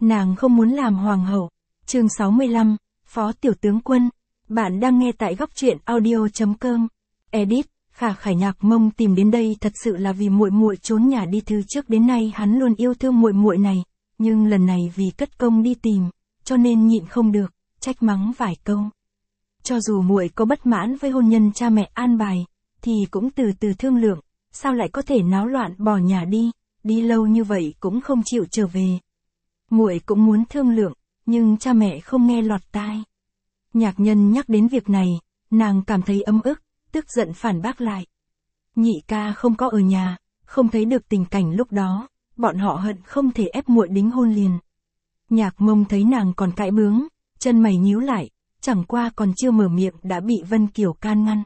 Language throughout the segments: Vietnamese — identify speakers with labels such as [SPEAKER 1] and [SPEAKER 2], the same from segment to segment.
[SPEAKER 1] nàng không muốn làm hoàng hậu. Chương 65, Phó Tiểu Tướng Quân. Bạn đang nghe tại góc truyện audio.com. Edit, Khả Khải Nhạc Mông tìm đến đây thật sự là vì muội muội trốn nhà đi, từ trước đến nay hắn luôn yêu thương muội muội này, nhưng lần này vì cất công đi tìm, cho nên nhịn không được, trách mắng vài câu. Cho dù muội có bất mãn với hôn nhân cha mẹ an bài, thì cũng từ từ thương lượng, sao lại có thể náo loạn bỏ nhà đi lâu như vậy cũng không chịu trở về. Muội cũng muốn thương lượng, nhưng cha mẹ không nghe lọt tai. Nhạc Nhân nhắc đến việc này, nàng cảm thấy ấm ức, tức giận phản bác lại. Nhị ca không có ở nhà, không thấy được tình cảnh lúc đó, bọn họ hận không thể ép muội đính hôn liền. Nhạc Mông thấy nàng còn cãi bướng, chân mày nhíu lại, chẳng qua còn chưa mở miệng đã bị Vân Kiều can ngăn.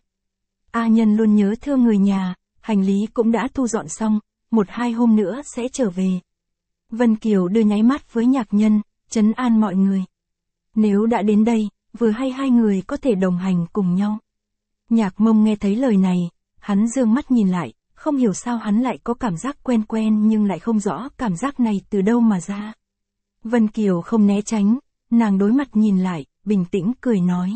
[SPEAKER 1] A Nhân luôn nhớ thương người nhà, hành lý cũng đã thu dọn xong, 1-2 hôm nữa sẽ trở về. Vân Kiều đưa nháy mắt với Nhạc Nhân, trấn an mọi người. Nếu đã đến đây, vừa hay hai người có thể đồng hành cùng nhau. Nhạc Mông nghe thấy lời này, hắn dương mắt nhìn lại, không hiểu sao hắn lại có cảm giác quen quen nhưng lại không rõ cảm giác này từ đâu mà ra. Vân Kiều không né tránh, nàng đối mặt nhìn lại, bình tĩnh cười nói.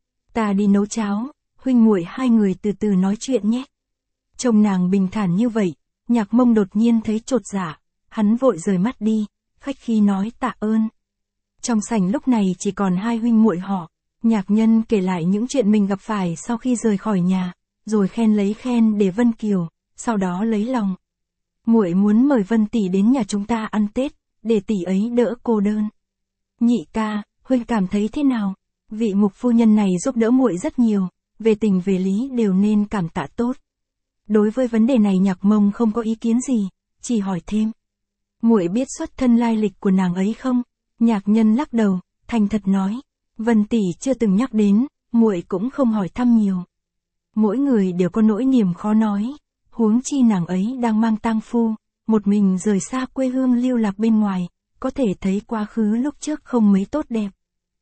[SPEAKER 1] Ta đi nấu cháo, huynh muội hai người từ từ nói chuyện nhé. Trông nàng bình thản như vậy, Nhạc Mông đột nhiên thấy chột dạ, hắn vội rời mắt đi, khách khí nói tạ ơn. Trong sảnh lúc này chỉ còn hai huynh muội họ. Nhạc Nhân kể lại những chuyện mình gặp phải sau khi rời khỏi nhà, rồi khen lấy khen để Vân Kiều, sau đó lấy lòng. Muội muốn mời Vân tỷ đến nhà chúng ta ăn Tết, để tỷ ấy đỡ cô đơn. Nhị ca, huynh cảm thấy thế nào? Vị mục phu nhân này giúp đỡ muội rất nhiều, về tình về lý đều nên cảm tạ tốt. Đối với vấn đề này Nhạc Mông không có ý kiến gì, chỉ hỏi thêm. Muội biết xuất thân lai lịch của nàng ấy không? Nhạc Nhân lắc đầu, thành thật nói. Vân tỷ chưa từng nhắc đến, muội cũng không hỏi thăm nhiều. Mỗi người đều có nỗi niềm khó nói, huống chi nàng ấy đang mang tang phu, một mình rời xa quê hương lưu lạc bên ngoài, có thể thấy quá khứ lúc trước không mấy tốt đẹp.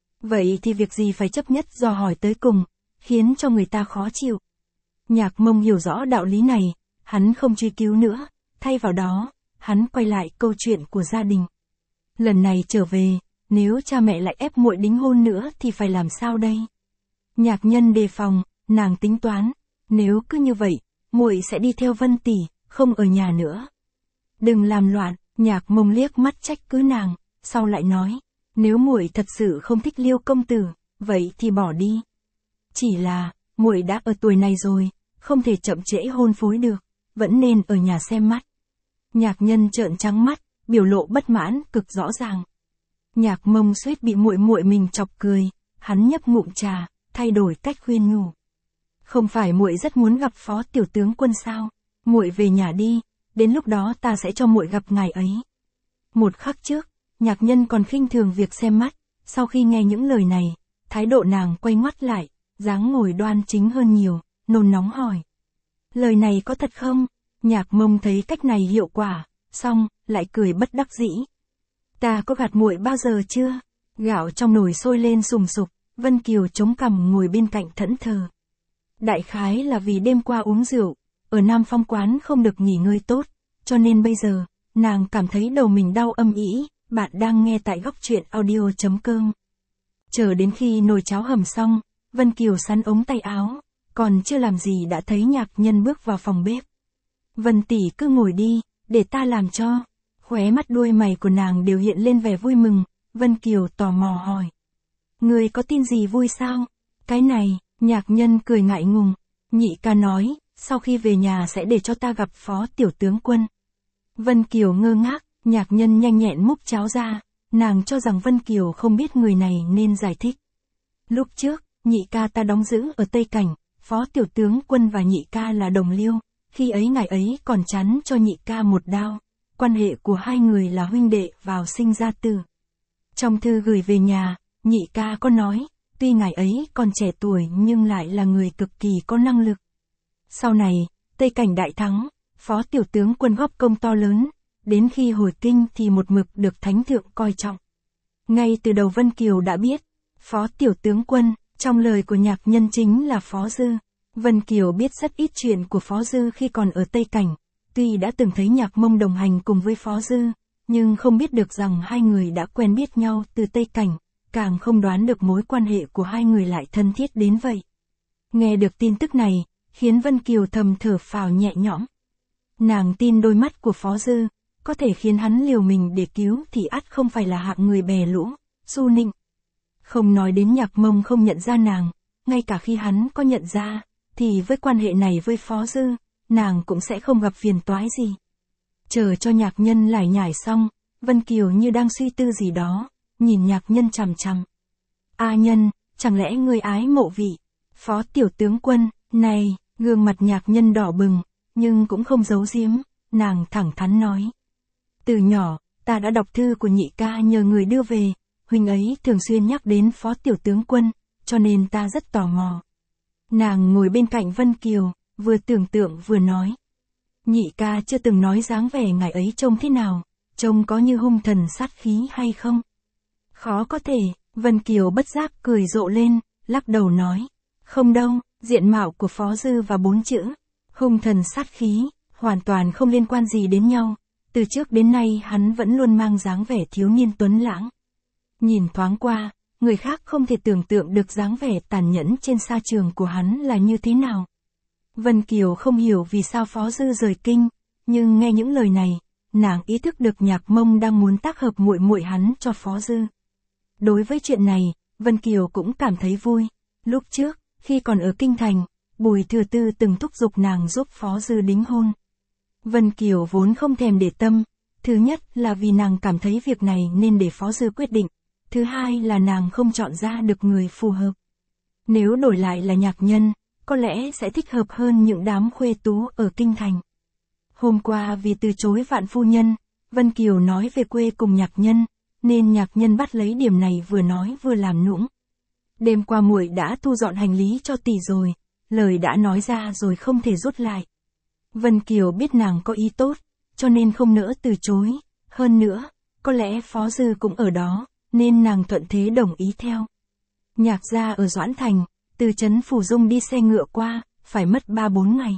[SPEAKER 1] Vậy thì việc gì phải chấp nhất dò hỏi tới cùng, khiến cho người ta khó chịu. Nhạc Mông hiểu rõ đạo lý này, hắn không truy cứu nữa, thay vào đó, hắn quay lại câu chuyện của gia đình. Lần này trở về, nếu cha mẹ lại ép muội đính hôn nữa thì phải làm sao đây? Nhạc Nhân đề phòng, nàng tính toán, nếu cứ như vậy, muội sẽ đi theo Vân tỷ, không ở nhà nữa. Đừng làm loạn, Nhạc Mông liếc mắt trách cứ nàng, sau lại nói, nếu muội thật sự không thích Liêu công tử, vậy thì bỏ đi. Chỉ là, muội đã ở tuổi này rồi, không thể chậm trễ hôn phối được, vẫn nên ở nhà xem mắt. Nhạc Nhân trợn trắng mắt, biểu lộ bất mãn cực rõ ràng. Nhạc Mông suýt bị muội muội mình chọc cười, hắn nhấp ngụm trà, thay đổi cách khuyên nhủ. Không phải muội rất muốn gặp Phó Tiểu Tướng Quân sao? Muội về nhà đi, đến lúc đó ta sẽ cho muội gặp ngài ấy. Một khắc trước, Nhạc Nhân còn khinh thường việc xem mắt, sau khi nghe những lời này, thái độ nàng quay ngoắt lại, dáng ngồi đoan chính hơn nhiều, nôn nóng hỏi. Lời này có thật không? Nhạc Mông thấy cách này hiệu quả, xong, lại cười bất đắc dĩ. Ta có gạt muội bao giờ chưa? Gạo trong nồi sôi lên sùng sục, Vân Kiều chống cằm ngồi bên cạnh thẫn thờ. Đại khái là vì đêm qua uống rượu, ở Nam Phong quán không được nghỉ ngơi tốt, cho nên bây giờ, nàng cảm thấy đầu mình đau âm ỉ. Bạn đang nghe tại góc truyện audio.com. Chờ đến khi nồi cháo hầm xong, Vân Kiều sắn ống tay áo, còn chưa làm gì đã thấy Nhạc Nhân bước vào phòng bếp. Vân tỷ cứ ngồi đi, để ta làm cho. Khóe mắt đuôi mày của nàng đều hiện lên vẻ vui mừng, Vân Kiều tò mò hỏi. Người có tin gì vui sao? Cái này, Nhạc Nhân cười ngại ngùng. Nhị ca nói, sau khi về nhà sẽ để cho ta gặp Phó Tiểu Tướng Quân. Vân Kiều ngơ ngác, Nhạc Nhân nhanh nhẹn múc cháo ra, nàng cho rằng Vân Kiều không biết người này nên giải thích. Lúc trước, nhị ca ta đóng giữ ở Tây Cảnh, Phó Tiểu Tướng Quân và nhị ca là đồng liêu, khi ấy ngài ấy còn chắn cho nhị ca một đao. Quan hệ của hai người là huynh đệ vào sinh ra tử. Trong thư gửi về nhà, nhị ca có nói, tuy ngài ấy còn trẻ tuổi nhưng lại là người cực kỳ có năng lực. Sau này, Tây Cảnh đại thắng, Phó Tiểu Tướng Quân góp công to lớn, đến khi hồi kinh thì một mực được Thánh Thượng coi trọng. Ngay từ đầu Vân Kiều đã biết, Phó Tiểu Tướng Quân, trong lời của Nhạc Nhân chính là Phó Dư. Vân Kiều biết rất ít chuyện của Phó Dư khi còn ở Tây Cảnh. Tuy đã từng thấy Nhạc Mông đồng hành cùng với Phó Dư, nhưng không biết được rằng hai người đã quen biết nhau từ Tây Cảnh, càng không đoán được mối quan hệ của hai người lại thân thiết đến vậy. Nghe được tin tức này, khiến Vân Kiều thầm thở phào nhẹ nhõm. Nàng tin đôi mắt của Phó Dư, có thể khiến hắn liều mình để cứu thì ắt không phải là hạng người bè lũ, su nịnh. Không nói đến Nhạc Mông không nhận ra nàng, ngay cả khi hắn có nhận ra, thì với quan hệ này với Phó Dư, nàng cũng sẽ không gặp phiền toái gì. Chờ cho Nhạc Nhân lải nhải xong, Vân Kiều như đang suy tư gì đó, nhìn Nhạc Nhân chằm chằm. A Nhân, chẳng lẽ ngươi ái mộ vị Phó tiểu tướng quân này? Gương mặt Nhạc Nhân đỏ bừng, nhưng cũng không giấu giếm, nàng thẳng thắn nói. Từ nhỏ, ta đã đọc thư của nhị ca nhờ người đưa về, huynh ấy thường xuyên nhắc đến Phó tiểu tướng quân, cho nên ta rất tò mò. Nàng ngồi bên cạnh Vân Kiều, vừa tưởng tượng vừa nói. Nhị ca chưa từng nói dáng vẻ ngài ấy trông thế nào, trông có như hung thần sát khí hay không? Khó có thể, Vân Kiều bất giác cười rộ lên, lắc đầu nói. Không đâu, diện mạo của Phó Dư và 4 chữ hung thần sát khí, hoàn toàn không liên quan gì đến nhau. Từ trước đến nay hắn vẫn luôn mang dáng vẻ thiếu niên tuấn lãng. Nhìn thoáng qua, người khác không thể tưởng tượng được dáng vẻ tàn nhẫn trên sa trường của hắn là như thế nào. Vân Kiều không hiểu vì sao Phó Dư rời kinh, nhưng nghe những lời này, nàng ý thức được Nhạc Mông đang muốn tác hợp muội muội hắn cho Phó Dư. Đối với chuyện này, Vân Kiều cũng cảm thấy vui. Lúc trước, khi còn ở kinh thành, Bùi Thừa Tư từng thúc giục nàng giúp Phó Dư đính hôn. Vân Kiều vốn không thèm để tâm, thứ nhất là vì nàng cảm thấy việc này nên để Phó Dư quyết định, thứ hai là nàng không chọn ra được người phù hợp. Nếu đổi lại là Nhạc Nhân, có lẽ sẽ thích hợp hơn những đám khuê tú ở kinh thành. Hôm qua vì từ chối Vạn phu nhân, Vân Kiều nói về quê cùng Nhạc Nhân, nên Nhạc Nhân bắt lấy điểm này vừa nói vừa làm nũng. Đêm qua muội đã thu dọn hành lý cho tỷ rồi, lời đã nói ra rồi không thể rút lại. Vân Kiều biết nàng có ý tốt, cho nên không nỡ từ chối, hơn nữa, có lẽ Phó Dư cũng ở đó, nên nàng thuận thế đồng ý theo. Nhạc gia ở Doãn Thành, từ trấn Phủ Dung đi xe ngựa qua, phải mất 3-4 ngày.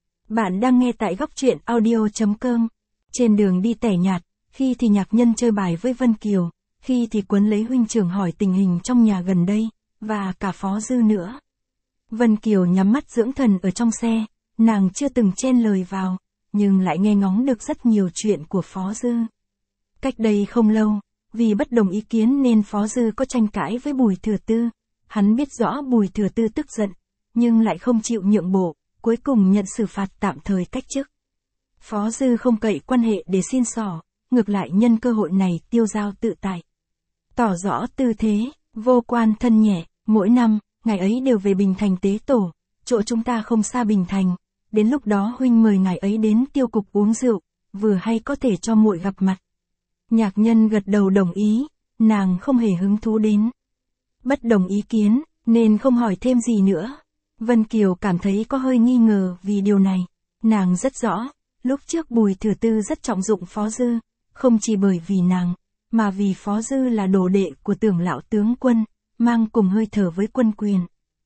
[SPEAKER 1] Bạn đang nghe tại góc truyện audio.com. Trên đường đi tẻ nhạt, khi thì Nhạc Nhân chơi bài với Vân Kiều, khi thì quấn lấy huynh trưởng hỏi tình hình trong nhà gần đây, và cả Phó Dư nữa. Vân Kiều nhắm mắt dưỡng thần ở trong xe, nàng chưa từng chen lời vào, nhưng lại nghe ngóng được rất nhiều chuyện của Phó Dư. Cách đây không lâu, vì bất đồng ý kiến nên Phó Dư có tranh cãi với Bùi Thừa Tư. Hắn biết rõ Bùi Thừa Tư tức giận, nhưng lại không chịu nhượng bộ, cuối cùng nhận xử phạt tạm thời cách chức. Phó Dư không cậy quan hệ để xin xỏ, ngược lại nhân cơ hội này tiêu dao tự tại. Tỏ rõ tư thế, vô quan thân nhẹ, mỗi năm, ngày ấy đều về Bình Thành tế tổ, chỗ chúng ta không xa Bình Thành, đến lúc đó huynh mời ngài ấy đến tiêu cục uống rượu, vừa hay có thể cho muội gặp mặt. Nhạc Nhân gật đầu đồng ý, nàng không hề hứng thú đến. Bất đồng ý kiến, nên không hỏi thêm gì nữa. Vân Kiều cảm thấy có hơi nghi ngờ vì điều này. Nàng rất rõ, lúc trước Bùi Thừa Tư rất trọng dụng Phó Dư, không chỉ bởi vì nàng, mà vì Phó Dư là đồ đệ của Tưởng lão tướng quân, mang cùng hơi thở với quân quyền.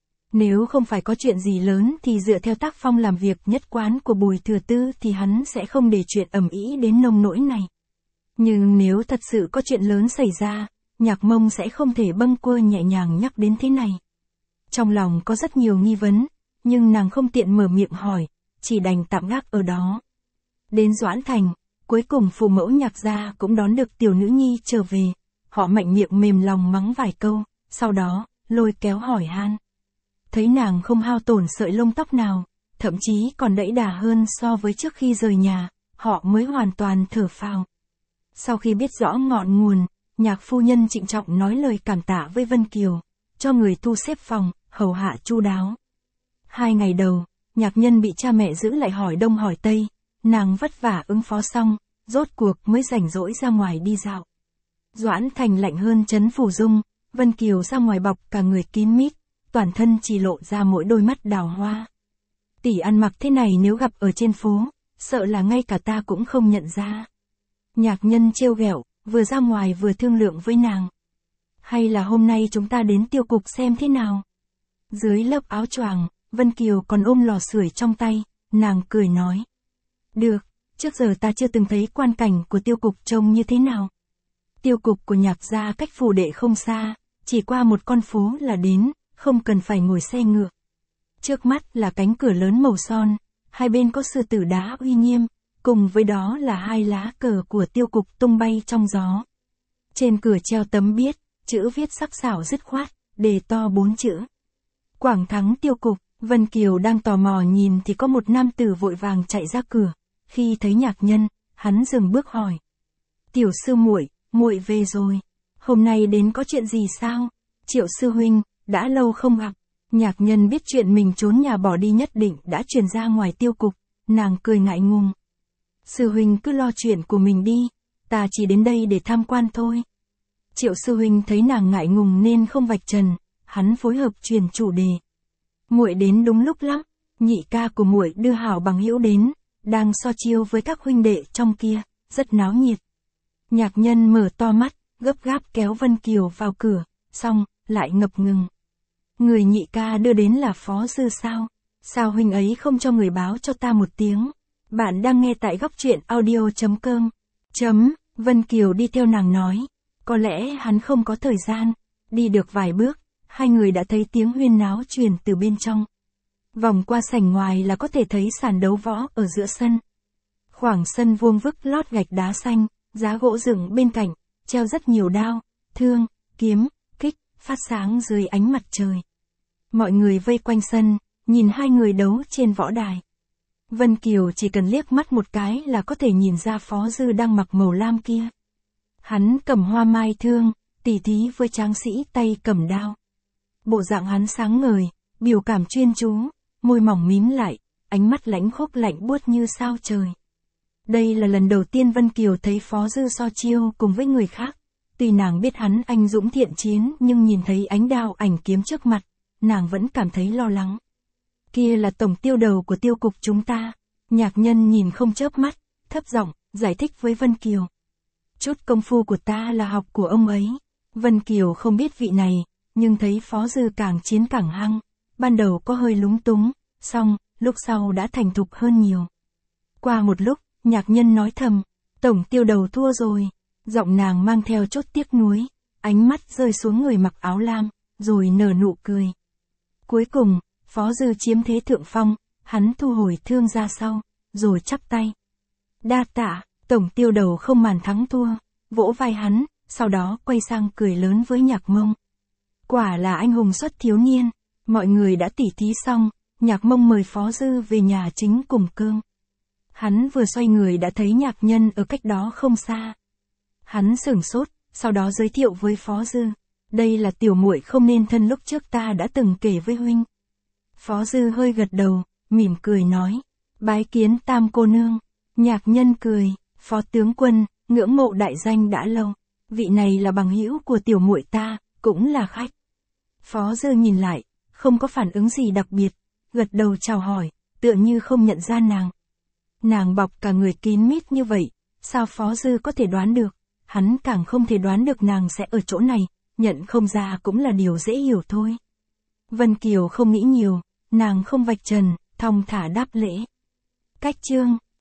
[SPEAKER 1] Nếu không phải có chuyện gì lớn thì dựa theo tác phong làm việc nhất quán của Bùi Thừa Tư thì hắn sẽ không để chuyện ầm ĩ đến nông nỗi này. Nhưng nếu thật sự có chuyện lớn xảy ra, Nhạc Mông sẽ không thể bâng quơ nhẹ nhàng nhắc đến thế này. Trong lòng có rất nhiều nghi vấn, nhưng nàng không tiện mở miệng hỏi, chỉ đành tạm gác ở đó. Đến Doãn Thành, cuối cùng phụ mẫu Nhạc gia cũng đón được tiểu nữ nhi trở về, họ mạnh miệng mềm lòng mắng vài câu, sau đó, lôi kéo hỏi han. Thấy nàng không hao tổn sợi lông tóc nào, thậm chí còn đẫy đà hơn so với trước khi rời nhà, họ mới hoàn toàn thở phào. Sau khi biết rõ ngọn nguồn, Nhạc phu nhân trịnh trọng nói lời cảm tạ với Vân Kiều, cho người thu xếp phòng, hầu hạ chu đáo. 2 ngày đầu, Nhạc Nhân bị cha mẹ giữ lại hỏi đông hỏi tây, nàng vất vả ứng phó xong, rốt cuộc mới rảnh rỗi ra ngoài đi dạo. Doãn Thành lạnh hơn trấn Phủ Dung, Vân Kiều ra ngoài bọc cả người kín mít, toàn thân chỉ lộ ra mỗi đôi mắt đào hoa. Tỷ ăn mặc thế này nếu gặp ở trên phố, sợ là ngay cả ta cũng không nhận ra. Nhạc Nhân trêu ghẹo, vừa ra ngoài vừa thương lượng với nàng. Hay là hôm nay chúng ta đến tiêu cục xem thế nào? Dưới lớp áo choàng, Vân Kiều còn ôm lò sưởi trong tay, nàng cười nói. Được, Trước giờ ta chưa từng thấy quan cảnh của tiêu cục trông như thế nào. Tiêu cục của Nhạc gia cách phủ đệ không xa, chỉ qua một con phố là đến, không cần phải ngồi xe ngựa. Trước mắt là cánh cửa lớn màu son, hai bên có sư tử đá uy nghiêm, cùng với đó là hai lá cờ của tiêu cục tung bay trong gió. Trên cửa treo tấm biết, chữ viết sắc sảo dứt khoát, đề to 4 chữ. Quảng thắng tiêu cục. Vân Kiều đang tò mò nhìn thì có một nam tử vội vàng chạy ra cửa. Khi thấy Nhạc Nhân, hắn dừng bước hỏi: "Tiểu sư muội, muội về rồi. Hôm nay đến có chuyện gì sao?" "Triệu sư huynh, đã lâu không gặp." Nhạc Nhân biết chuyện mình trốn nhà bỏ đi nhất định đã truyền ra ngoài tiêu cục, nàng cười ngại ngùng. "Sư huynh cứ lo chuyện của mình đi, ta chỉ đến đây để tham quan thôi." Triệu sư huynh thấy nàng ngại ngùng nên không vạch trần, hắn phối hợp truyền chủ đề. "Muội đến đúng lúc lắm, nhị ca của muội đưa hảo bằng hữu đến, đang so chiêu với các huynh đệ trong kia, rất náo nhiệt." Nhạc Nhân mở to mắt, gấp gáp kéo Vân Kiều vào cửa, xong, lại ngập ngừng. "Người nhị ca đưa đến là phó sư sao? Sao huynh ấy không cho người báo cho ta một tiếng?" Bạn đang nghe tại góc truyện audio.com. Vân Kiều đi theo nàng nói, có lẽ hắn không có thời gian. Đi được vài bước, hai người đã thấy tiếng huyên náo truyền từ bên trong. Vòng qua sảnh ngoài là có thể thấy sàn đấu võ ở giữa sân. Khoảng sân vuông vức lót gạch đá xanh, giá gỗ dựng bên cạnh, treo rất nhiều đao, thương, kiếm, kích, phát sáng dưới ánh mặt trời. Mọi người vây quanh sân, nhìn hai người đấu trên võ đài. Vân Kiều chỉ cần liếc mắt một cái là có thể nhìn ra Phó Dư đang mặc màu lam kia. Hắn cầm hoa mai thương, tỉ thí với tráng sĩ tay cầm đao. Bộ dạng hắn sáng ngời, biểu cảm chuyên chú, môi mỏng mím lại, ánh mắt lãnh khốc lạnh buốt như sao trời. Đây là lần đầu tiên Vân Kiều thấy Phó Dư so chiêu cùng với người khác. Tuy nàng biết hắn anh dũng thiện chiến nhưng nhìn thấy ánh đao ảnh kiếm trước mặt, nàng vẫn cảm thấy lo lắng. Kia là tổng tiêu đầu của tiêu cục chúng ta. Nhạc Nhân nhìn không chớp mắt, thấp giọng giải thích với Vân Kiều. Chút công phu của ta là học của ông ấy. Vân Kiều không biết vị này, nhưng thấy Phó Dư càng chiến càng hăng. Ban đầu có hơi lúng túng, xong, lúc sau đã thành thục hơn nhiều. Qua một lúc, Nhạc Nhân nói thầm, tổng tiêu đầu thua rồi. Giọng nàng mang theo chút tiếc nuối, ánh mắt rơi xuống người mặc áo lam, rồi nở nụ cười. Cuối cùng, Phó Dư chiếm thế thượng phong, hắn thu hồi thương ra sau, rồi chắp tay. Đa tạ, tổng tiêu đầu không màn thắng thua, vỗ vai hắn, sau đó quay sang cười lớn với Nhạc Mông. Quả là anh hùng xuất thiếu niên, mọi người đã tỉ thí xong, Nhạc Mông mời Phó Dư về nhà chính cùng cơm. Hắn vừa xoay người đã thấy Nhạc Nhân ở cách đó không xa. Hắn sửng sốt, sau đó giới thiệu với Phó Dư. Đây là tiểu muội không nên thân lúc trước ta đã từng kể với huynh. Phó Dư hơi gật đầu, mỉm cười nói. Bái kiến Tam cô nương. Nhạc Nhân cười, Phó tướng quân, ngưỡng mộ đại danh đã lâu. Vị này là bằng hữu của tiểu muội ta, cũng là khách. Phó Dư nhìn lại, không có phản ứng gì đặc biệt, gật đầu chào hỏi, tựa như không nhận ra nàng. Nàng bọc cả người kín mít như vậy, sao Phó Dư có thể đoán được? Hắn càng không thể đoán được nàng sẽ ở chỗ này, nhận không ra cũng là điều dễ hiểu thôi. Vân Kiều không nghĩ nhiều, nàng không vạch trần, thong thả đáp lễ. Cách chương